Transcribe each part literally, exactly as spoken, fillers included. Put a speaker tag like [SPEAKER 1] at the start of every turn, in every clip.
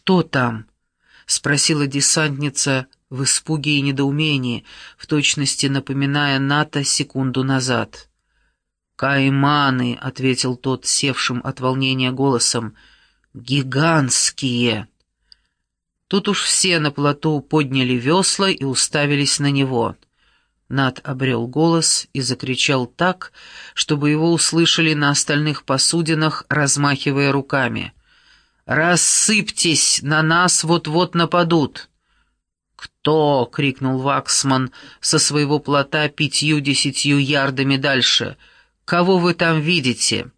[SPEAKER 1] «Что там?» — спросила десантница в испуге и недоумении, в точности напоминая Ната секунду назад. «Кайманы», — ответил тот севшим от волнения голосом, — «гигантские». Тут уж все на плоту подняли весла и уставились на него. Нат обрел голос и закричал так, чтобы его услышали на остальных посудинах, размахивая руками. «Рассыпьтесь, на нас вот-вот нападут!» «Кто?» — крикнул Ваксман со своего плота пятью-десятью ярдами дальше. «Кого вы там видите?»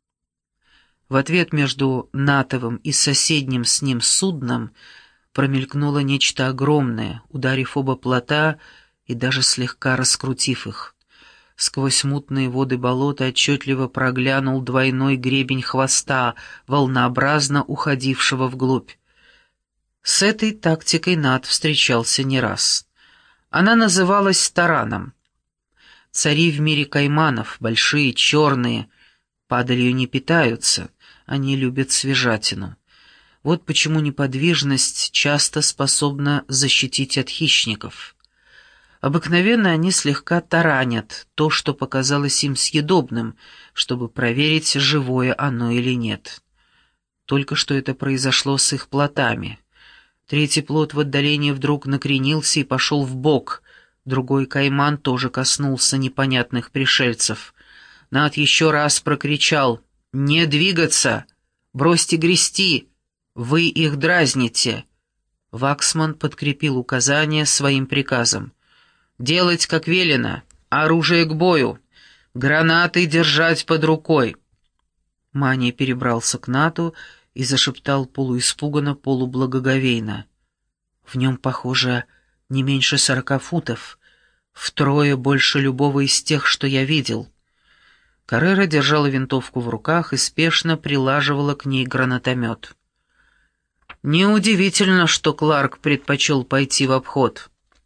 [SPEAKER 1] В ответ между Натовым и соседним с ним судном промелькнуло нечто огромное, ударив оба плота и даже слегка раскрутив их. Сквозь мутные воды болота отчетливо проглянул двойной гребень хвоста, волнообразно уходившего вглубь. С этой тактикой Нат встречался не раз. Она называлась тараном. Цари в мире кайманов, большие, черные, падалью не питаются, они любят свежатину. Вот почему неподвижность часто способна защитить от хищников. Обыкновенно они слегка таранят то, что показалось им съедобным, чтобы проверить, живое оно или нет. Только что это произошло с их плотами. Третий плот в отдалении вдруг накренился и пошел вбок, другой кайман тоже коснулся непонятных пришельцев. Нат еще раз прокричал: «Не двигаться! Бросьте грести! Вы их дразните!» Ваксман подкрепил указание своим приказом. «Делать, как велено, оружие к бою, гранаты держать под рукой». Мания перебрался к Нату и зашептал полуиспуганно, полублагоговейно. «В нем, похоже, не меньше сорока футов, втрое больше любого из тех, что я видел». Каррера держала винтовку в руках и спешно прилаживала к ней гранатомет. Неудивительно, что Кларк предпочел пойти в обход.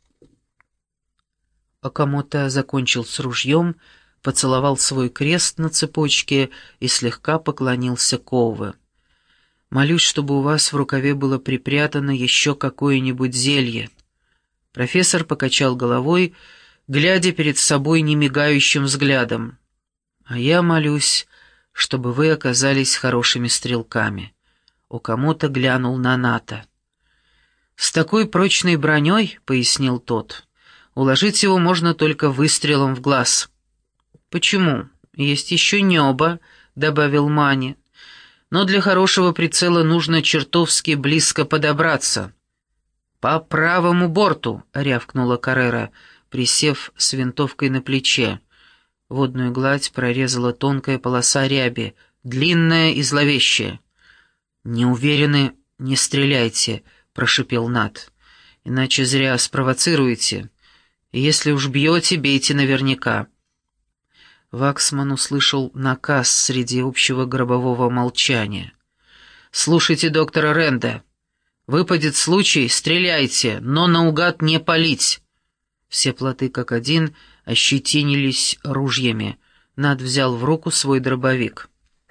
[SPEAKER 1] Окамото закончил с ружьем, поцеловал свой крест на цепочке и слегка поклонился Коуве. «Молюсь, чтобы у вас в рукаве было припрятано еще какое-нибудь зелье». Профессор покачал головой, глядя перед собой немигающим взглядом. «А я молюсь, чтобы вы оказались хорошими стрелками». Окамото глянул на Ната. «С такой прочной броней, — пояснил тот, — уложить его можно только выстрелом в глаз». «Почему? Есть еще небо», — добавил Мани. «Но для хорошего прицела нужно чертовски близко подобраться». «По правому борту», — рявкнула Каррера, присев с винтовкой на плече. Водную гладь прорезала тонкая полоса ряби, длинная и зловещая. «Не уверены, не стреляйте», — прошипел Нат. «Иначе зря спровоцируете. И если уж бьете, бейте наверняка». Ваксман услышал наказ среди общего гробового молчания. «Слушайте доктора Ренда. Выпадет случай, стреляйте, но наугад не палить». Все плоты как один ощетинились ружьями. Нат взял в руку свой дробовик.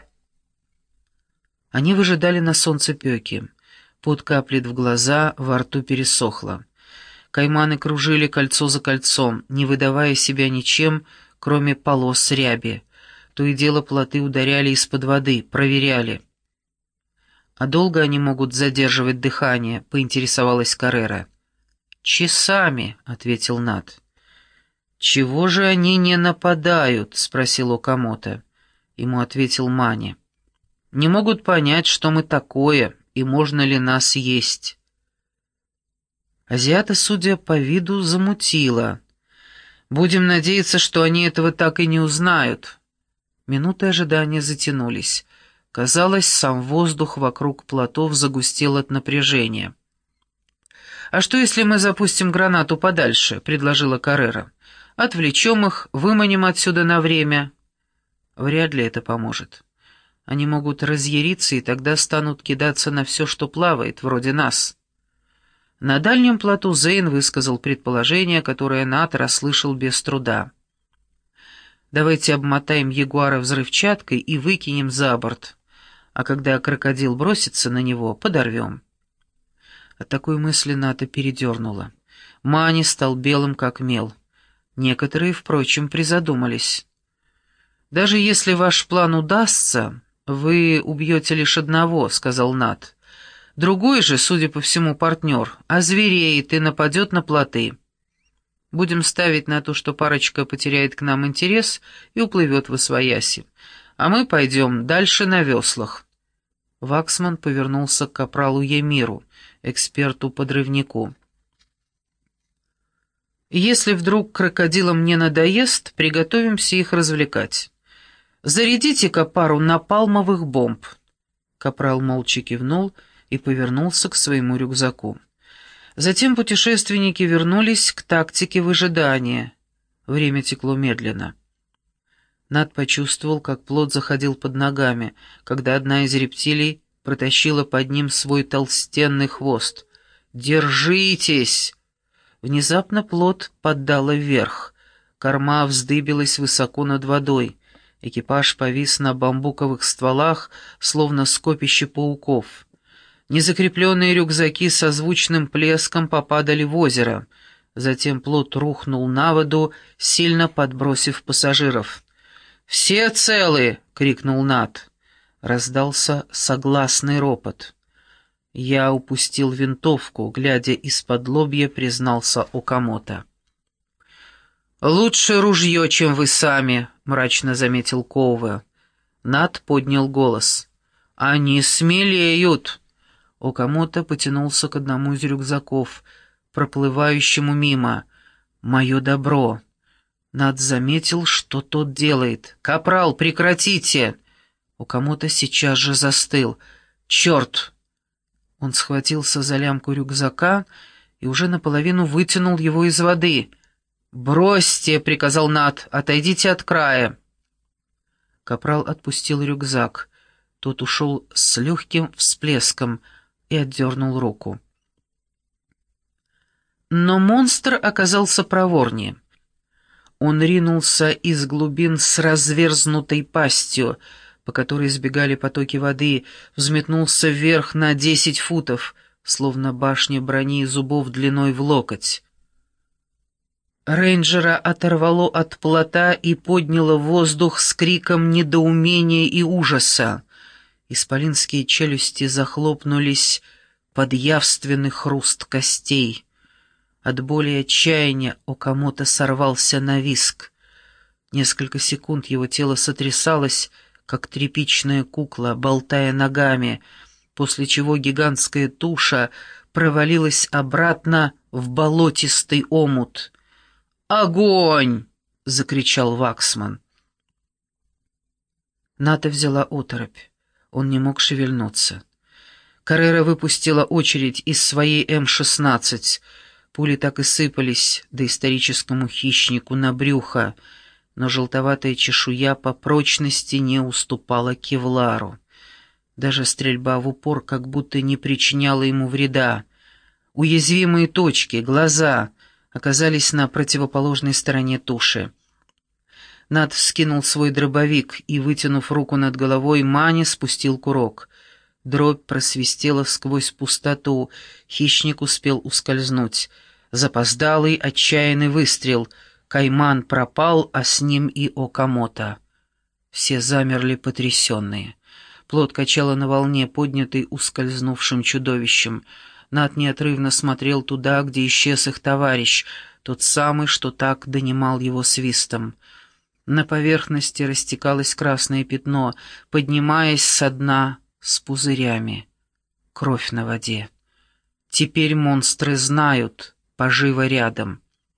[SPEAKER 1] Они выжидали на солнцепёке. Пот каплет в глаза, во рту пересохло. Кайманы кружили кольцо за кольцом, не выдавая себя ничем, кроме полос ряби. То и дело плоты ударяли из-под воды, проверяли. «А долго они могут задерживать дыхание?» — поинтересовалась Каррера. «Часами», — ответил Нат. «Чего же они не нападают?» — спросил Окамото. Ему ответил Мани. «Не могут понять, что мы такое, и можно ли нас есть». Азиата, судя по виду, замутила. «Будем надеяться, что они этого так и не узнают». Минуты ожидания затянулись. Казалось, сам воздух вокруг плотов загустел от напряжения. «А что, если мы запустим гранату подальше?» — предложила Каррера. «Отвлечем их, выманим отсюда на время». «Вряд ли это поможет. Они могут разъяриться и тогда станут кидаться на все, что плавает, вроде нас». На дальнем плоту Зейн высказал предположение, которое Нат расслышал без труда. «Давайте обмотаем ягуара взрывчаткой и выкинем за борт, а когда крокодил бросится на него, подорвем». От такой мысли Ната передернула. Мани стал белым, как мел. Некоторые, впрочем, призадумались. «Даже если ваш план удастся, вы убьете лишь одного», — сказал Нат. «Другой же, судя по всему, партнер, озвереет и нападет на плоты. Будем ставить на то, что парочка потеряет к нам интерес и уплывет восвояси, а мы пойдем дальше на веслах». Ваксман повернулся к капралу Емиру, эксперту-подрывнику. «Если вдруг крокодилам не надоест, приготовимся их развлекать. Зарядите-ка пару напалмовых бомб». Капрал молча кивнул и повернулся к своему рюкзаку. Затем путешественники вернулись к тактике выжидания. Время текло медленно. Нат почувствовал, как плот заходил под ногами, когда одна из рептилий протащила под ним свой толстенный хвост. «Держитесь!» Внезапно плот поддало вверх. Корма вздыбилась высоко над водой. Экипаж повис на бамбуковых стволах, словно скопище пауков. Незакрепленные рюкзаки со звучным плеском попадали в озеро. Затем плот рухнул на воду, сильно подбросив пассажиров. «Все целы!» — крикнул Нат. Раздался согласный ропот. «Я упустил винтовку», — глядя из-под лобья, признался Окамото. «Лучше ружье, чем вы сами», — мрачно заметил Коуве. Нат поднял голос. «Они смелеют!» Окамото потянулся к одному из рюкзаков, проплывающему мимо. «Мое добро!» Нат заметил, что тот делает. «Капрал, прекратите!» Окамото сейчас же застыл. «Черт!» Он схватился за лямку рюкзака и уже наполовину вытянул его из воды. «Бросьте!» — приказал Нат. «Отойдите от края!» Капрал отпустил рюкзак. Тот ушел с легким всплеском и отдернул руку. Но монстр оказался проворнее. Он ринулся из глубин с разверзнутой пастью, по которой сбегали потоки воды, взметнулся вверх на десять футов, словно башня брони и зубов длиной в локоть. Рейнджера оторвало от плота и подняло в воздух с криком недоумения и ужаса. Исполинские челюсти захлопнулись под явственный хруст костей. От боли и отчаяния Окамото сорвался на визг. Несколько секунд его тело сотрясалось, как тряпичная кукла, болтая ногами, после чего гигантская туша провалилась обратно в болотистый омут. «Огонь!» — закричал Ваксман. Ната взяла оторопь. Он не мог шевельнуться. Каррера выпустила очередь из своей эм шестнадцать. Пули так и сыпались доисторическому хищнику на брюхо, но желтоватая чешуя по прочности не уступала кевлару. Даже стрельба в упор как будто не причиняла ему вреда. Уязвимые точки, глаза, оказались на противоположной стороне туши. Нат вскинул свой дробовик и, вытянув руку над головой, Мани спустил курок. Дробь просвистела сквозь пустоту, хищник успел ускользнуть. Запоздалый, отчаянный выстрел. Кайман пропал, а с ним и Окамото. Все замерли потрясенные. Плот качало на волне, поднятый ускользнувшим чудовищем. Нат неотрывно смотрел туда, где исчез их товарищ, тот самый, что так донимал его свистом. На поверхности растекалось красное пятно, поднимаясь со дна с пузырями. Кровь на воде. Теперь монстры знают, поживо рядом.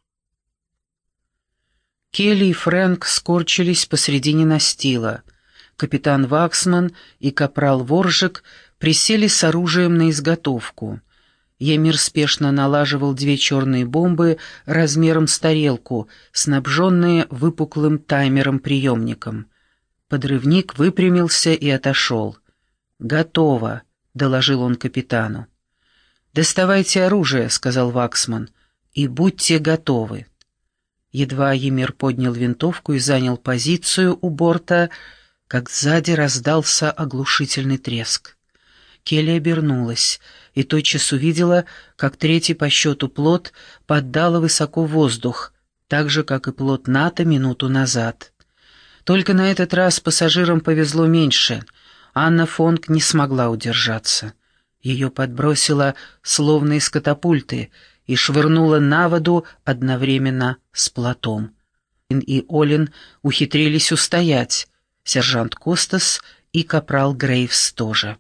[SPEAKER 1] Келли и Фрэнк скорчились посредине настила. Капитан Ваксман и капрал Воржик присели с оружием на изготовку. Емир спешно налаживал две черные бомбы размером с тарелку, снабженные выпуклым таймером-приемником. Подрывник выпрямился и отошел. «Готово», — доложил он капитану. «Доставайте оружие», — сказал Ваксман, — «и будьте готовы». Едва Емир поднял винтовку и занял позицию у борта, как сзади раздался оглушительный треск. Келли обернулась. и тотчас увидела, как третий по счету плот поддала высоко в воздух, так же, как и плот НАТО минуту назад. Только на этот раз пассажирам повезло меньше. Анна Фонк не смогла удержаться. Ее подбросило, словно из катапульты, и швырнуло на воду одновременно с плотом. Ин и Олин ухитрились устоять, сержант Костас и капрал Грейвс тоже.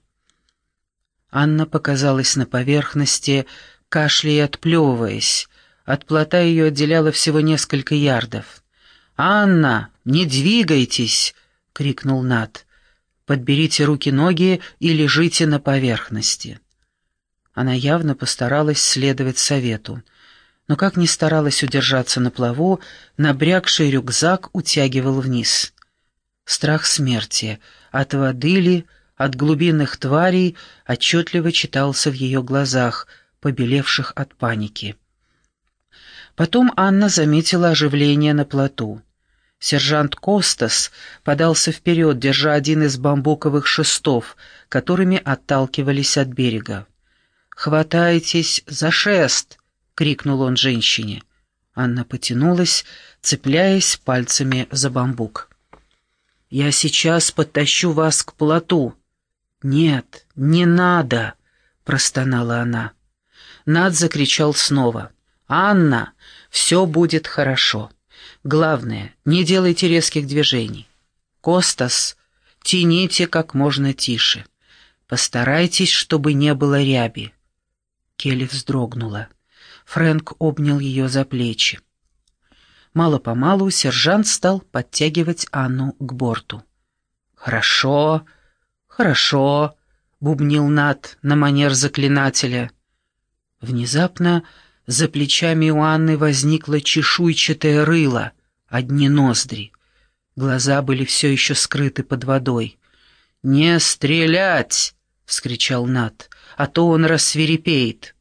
[SPEAKER 1] Анна показалась на поверхности, кашляя и отплевываясь. От плота ее отделяло всего несколько ярдов. «Анна, не двигайтесь!» — крикнул Нат. «Подберите руки-ноги и лежите на поверхности». Она явно постаралась следовать совету, но как ни старалась удержаться на плаву, набрякший рюкзак утягивал вниз. Страх смерти, от воды ли, от глубинных тварей, отчетливо читался в ее глазах, побелевших от паники. Потом Анна заметила оживление на плоту. Сержант Костас подался вперед, держа один из бамбуковых шестов, которыми отталкивались от берега. «Хватайтесь за шест!» — крикнул он женщине. Анна потянулась, цепляясь пальцами за бамбук. «Я сейчас подтащу вас к плоту». «Нет, не надо!» — простонала она. Нат закричал снова. «Анна, все будет хорошо. Главное, не делайте резких движений. Костас, тяните как можно тише. Постарайтесь, чтобы не было ряби». Келли вздрогнула. Фрэнк обнял ее за плечи. Мало-помалу сержант стал подтягивать Анну к борту. «Хорошо, хорошо», — бубнил Нат на манер заклинателя. Внезапно за плечами у Анны возникло чешуйчатое рыло, одни ноздри. Глаза были все еще скрыты под водой. «Не стрелять!» — вскричал Нат, — «а то он рассвирепеет».